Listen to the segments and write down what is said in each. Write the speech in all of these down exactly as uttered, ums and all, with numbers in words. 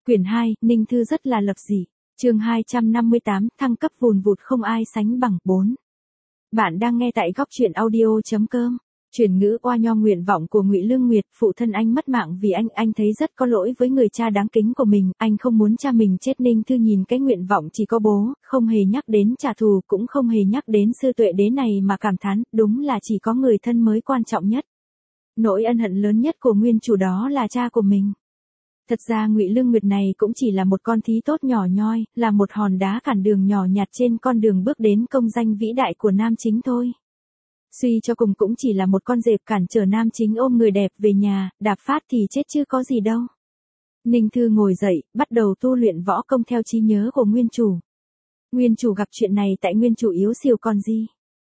Quyển hai, Ninh Thư rất là lập dị. Chương hai trăm năm mươi tám, thăng cấp vùn vụt không ai sánh bằng. bốn. Bạn đang nghe tại góc truyện audio chấm com. Chuyển ngữ oa nho nguyện vọng của Ngụy Lương Nguyệt, phụ thân anh mất mạng vì anh, anh thấy rất có lỗi với người cha đáng kính của mình, anh không muốn cha mình chết. Ninh Thư nhìn cái nguyện vọng chỉ có bố, không hề nhắc đến trả thù, cũng không hề nhắc đến sư tuệ đế này mà cảm thán, đúng là chỉ có người thân mới quan trọng nhất. Nỗi ân hận lớn nhất của nguyên chủ đó là cha của mình. Thật ra Ngụy Lương Nguyệt này cũng chỉ là một con thí tốt nhỏ nhoi, là một hòn đá cản đường nhỏ nhặt trên con đường bước đến công danh vĩ đại của nam chính thôi. Suy cho cùng cũng chỉ là một con dẹp cản trở nam chính ôm người đẹp về nhà, đạp phát thì chết chứ có gì đâu. Ninh Thư ngồi dậy, bắt đầu tu luyện võ công theo trí nhớ của nguyên chủ. Nguyên chủ gặp chuyện này tại nguyên chủ yếu xìu còn gì.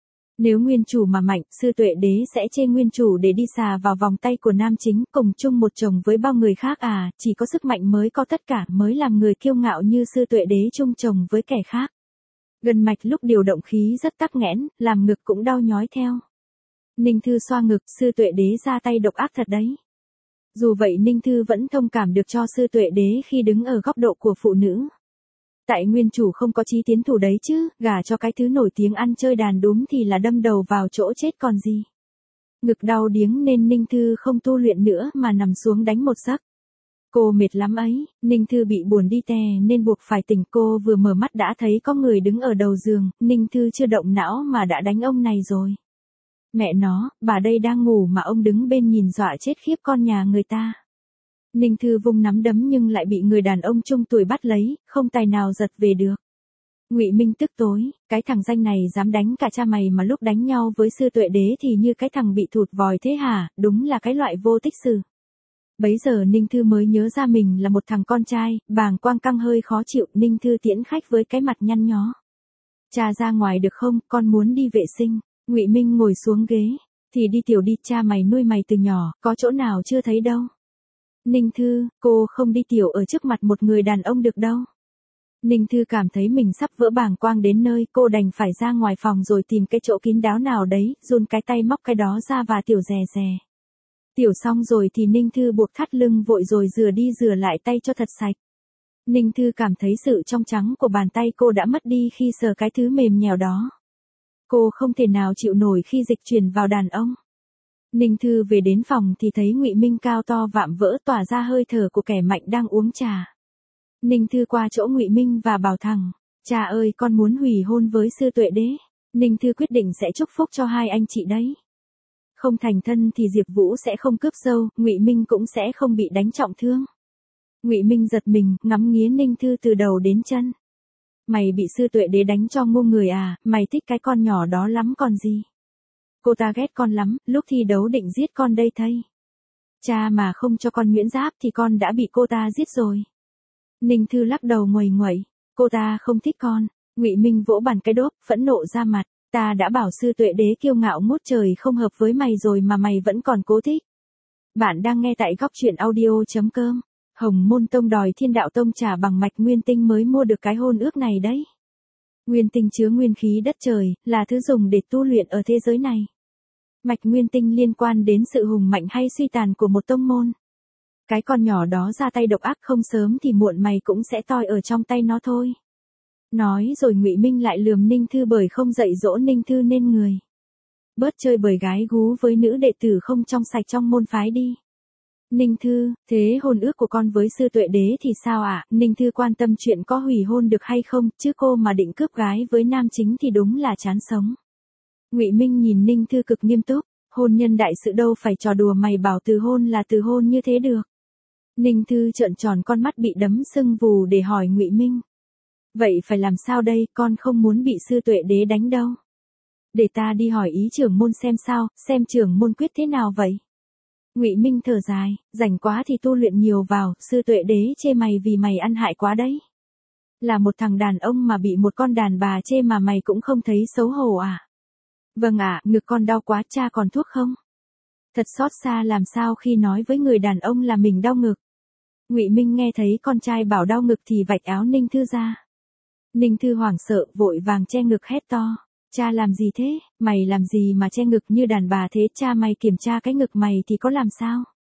Nếu nguyên chủ mà mạnh, sư tuệ đế sẽ chê nguyên chủ để đi xà vào vòng tay của nam chính, cùng chung một chồng với bao người khác à, chỉ có sức mạnh mới có tất cả, mới làm người kiêu ngạo như sư tuệ đế chung chồng với kẻ khác. Gân mạch lúc điều động khí rất tắc nghẽn, làm ngực cũng đau nhói theo. Ninh Thư xoa ngực, sư tuệ đế ra tay độc ác thật đấy. Dù vậy Ninh Thư vẫn thông cảm được cho sư tuệ đế khi đứng ở góc độ của phụ nữ. Tại nguyên chủ không có chí tiến thủ đấy chứ, gả cho cái thứ nổi tiếng ăn chơi đàn đúm thì là đâm đầu vào chỗ chết còn gì. Ngực đau điếng nên Ninh Thư không tu luyện nữa mà nằm xuống đánh một giấc. Cô mệt lắm ấy, Ninh Thư bị buồn đi tè nên buộc phải tỉnh. Cô vừa mở mắt đã thấy có người đứng ở đầu giường, Ninh Thư chưa động não mà đã đánh ông này rồi. Mẹ nó, bà đây đang ngủ mà ông đứng bên nhìn dọa chết khiếp con nhà người ta. Ninh Thư vung nắm đấm nhưng lại bị người đàn ông trung tuổi bắt lấy, không tài nào giật về được. Ngụy Minh tức tối, cái thằng danh này dám đánh cả cha mày mà lúc đánh nhau với sư tuệ đế thì như cái thằng bị thụt vòi thế hả, đúng là cái loại vô tích sự. Bấy giờ Ninh Thư mới nhớ ra mình là một thằng con trai, bàng quang căng hơi khó chịu. Ninh Thư tiễn khách với cái mặt nhăn nhó. Cha ra ngoài được không, con muốn đi vệ sinh. Ngụy Minh ngồi xuống ghế, thì đi tiểu đi, cha mày nuôi mày từ nhỏ, có chỗ nào chưa thấy đâu. Ninh Thư, cô không đi tiểu ở trước mặt một người đàn ông được đâu. Ninh Thư cảm thấy mình sắp vỡ bàng quang đến nơi, cô đành phải ra ngoài phòng rồi tìm cái chỗ kín đáo nào đấy, run cái tay móc cái đó ra và tiểu rè rè. Tiểu xong rồi thì Ninh Thư buộc thắt lưng vội rồi rửa đi rửa lại tay cho thật sạch. Ninh Thư cảm thấy sự trong trắng của bàn tay cô đã mất đi khi sờ cái thứ mềm nhèo đó. Cô không thể nào chịu nổi khi dịch chuyển vào đàn ông. Ninh Thư về đến phòng thì thấy Ngụy Minh cao to vạm vỡ tỏa ra hơi thở của kẻ mạnh đang uống trà. Ninh Thư qua chỗ Ngụy Minh và bảo thẳng, cha ơi con muốn hủy hôn với sư tuệ đế. Ninh Thư quyết định sẽ chúc phúc cho hai anh chị đấy. Không thành thân thì Diệp Vũ sẽ không cướp dâu, Ngụy Minh cũng sẽ không bị đánh trọng thương. Ngụy Minh giật mình, ngắm nghía Ninh Thư từ đầu đến chân. Mày bị sư tuệ đế đánh cho ngu người à, mày thích cái con nhỏ đó lắm còn gì. Cô ta ghét con lắm, lúc thi đấu định giết con đây thây. Cha mà không cho con nhuyễn giáp thì con đã bị cô ta giết rồi. Ninh Thư lắc đầu nguầy nguậy, cô ta không thích con. Ngụy Minh vỗ bàn cái đốp, phẫn nộ ra mặt, ta đã bảo sư tuệ đế kiêu ngạo ngút trời không hợp với mày rồi mà mày vẫn còn cố thích. Bạn đang nghe tại góc truyện audio chấm com. Hồng Môn Tông đòi Thiên Đạo Tông trả bằng mạch nguyên tinh mới mua được cái hôn ước này đấy. Nguyên tinh chứa nguyên khí đất trời, là thứ dùng để tu luyện ở thế giới này. Mạch nguyên tinh liên quan đến sự hùng mạnh hay suy tàn của một tông môn. Cái con nhỏ đó ra tay độc ác không sớm thì muộn mày cũng sẽ toi ở trong tay nó thôi. Nói rồi Ngụy Minh lại lườm Ninh Thư bởi không dạy dỗ Ninh Thư nên người. Bớt chơi bời gái gú với nữ đệ tử không trong sạch trong môn phái đi. Ninh Thư, thế hôn ước của con với sư tuệ đế thì sao ạ? À? Ninh Thư quan tâm chuyện có hủy hôn được hay không, chứ cô mà định cướp gái với nam chính thì đúng là chán sống. Ngụy Minh nhìn Ninh Thư cực nghiêm túc, hôn nhân đại sự đâu phải trò đùa, mày bảo từ hôn là từ hôn như thế được. Ninh Thư trợn tròn con mắt bị đấm sưng vù để hỏi Ngụy Minh. Vậy phải làm sao đây, con không muốn bị sư tuệ đế đánh đâu. Để ta đi hỏi ý trưởng môn xem sao, xem trưởng môn quyết thế nào vậy. Ngụy Minh thở dài, rảnh quá thì tu luyện nhiều vào, sư tuệ đế chê mày vì mày ăn hại quá đấy. Là một thằng đàn ông mà bị một con đàn bà chê mà mày cũng không thấy xấu hổ à? Vâng ạ, ngực con đau quá, cha còn thuốc không? Thật xót xa làm sao khi nói với người đàn ông là mình đau ngực. Ngụy Minh nghe thấy con trai bảo đau ngực thì vạch áo Ninh Thư ra. Ninh Thư hoảng sợ, vội vàng che ngực hét to. Cha làm gì thế, mày làm gì mà che ngực như đàn bà thế, cha mày kiểm tra cái ngực mày thì có làm sao?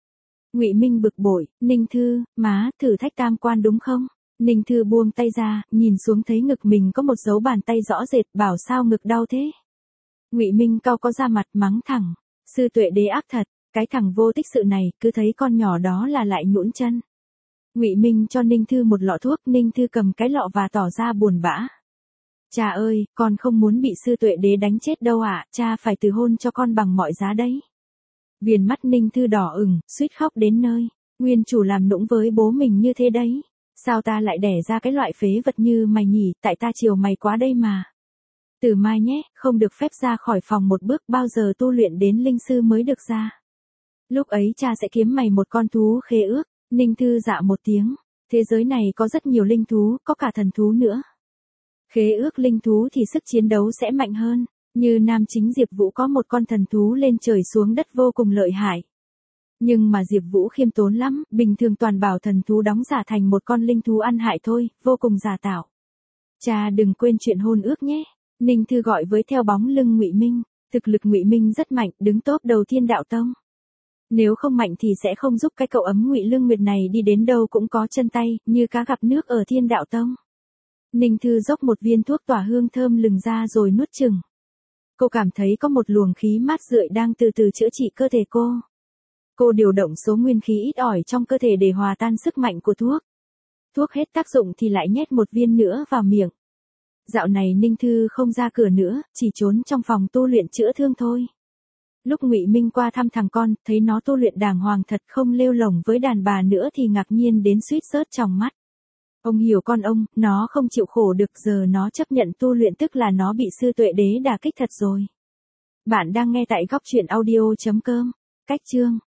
Ngụy Minh bực bội, Ninh Thư, má, thử thách tam quan đúng không? Ninh Thư buông tay ra, nhìn xuống thấy ngực mình có một dấu bàn tay rõ rệt, bảo sao ngực đau thế? Ngụy Minh cau có ra mặt mắng thẳng, sư tuệ đế ác thật, cái thằng vô tích sự này, cứ thấy con nhỏ đó là lại nhũn chân. Ngụy Minh cho Ninh Thư một lọ thuốc, Ninh Thư cầm cái lọ và tỏ ra buồn bã. Cha ơi, con không muốn bị sư tuệ đế đánh chết đâu ạ, à, cha phải từ hôn cho con bằng mọi giá đấy. Viền mắt Ninh Thư đỏ ửng, suýt khóc đến nơi, nguyên chủ làm nũng với bố mình như thế đấy. Sao ta lại đẻ ra cái loại phế vật như mày nhỉ, tại ta chiều mày quá đây mà. Từ mai nhé, không được phép ra khỏi phòng một bước, bao giờ tu luyện đến linh sư mới được ra. Lúc ấy cha sẽ kiếm mày một con thú khế ước. Ninh Thư dạ một tiếng, thế giới này có rất nhiều linh thú, có cả thần thú nữa. Khế ước linh thú thì sức chiến đấu sẽ mạnh hơn, như nam chính Diệp Vũ có một con thần thú lên trời xuống đất vô cùng lợi hại. Nhưng mà Diệp Vũ khiêm tốn lắm, bình thường toàn bảo thần thú đóng giả thành một con linh thú ăn hại thôi, vô cùng giả tạo. Cha đừng quên chuyện hôn ước nhé. Ninh Thư gọi với theo bóng lưng Ngụy Minh, thực lực Ngụy Minh rất mạnh, đứng top đầu Thiên Đạo Tông. Nếu không mạnh thì sẽ không giúp cái cậu ấm Ngụy Lương Nguyệt này đi đến đâu cũng có chân tay, như cá gặp nước ở Thiên Đạo Tông. Ninh Thư dốc một viên thuốc tỏa hương thơm lừng ra rồi nuốt chừng. Cô cảm thấy có một luồng khí mát rượi đang từ từ chữa trị cơ thể cô. Cô điều động số nguyên khí ít ỏi trong cơ thể để hòa tan sức mạnh của thuốc. Thuốc hết tác dụng thì lại nhét một viên nữa vào miệng. Dạo này Ninh Thư không ra cửa nữa, chỉ trốn trong phòng tu luyện chữa thương thôi. Lúc Ngụy Minh qua thăm thằng con, thấy nó tu luyện đàng hoàng thật, không lêu lổng với đàn bà nữa thì ngạc nhiên đến suýt rớt trong mắt. Ông hiểu con ông, nó không chịu khổ được, giờ nó chấp nhận tu luyện tức là nó bị sư tuệ đế đả kích thật rồi. Bạn đang nghe tại góc truyện audio chấm com. Cách chương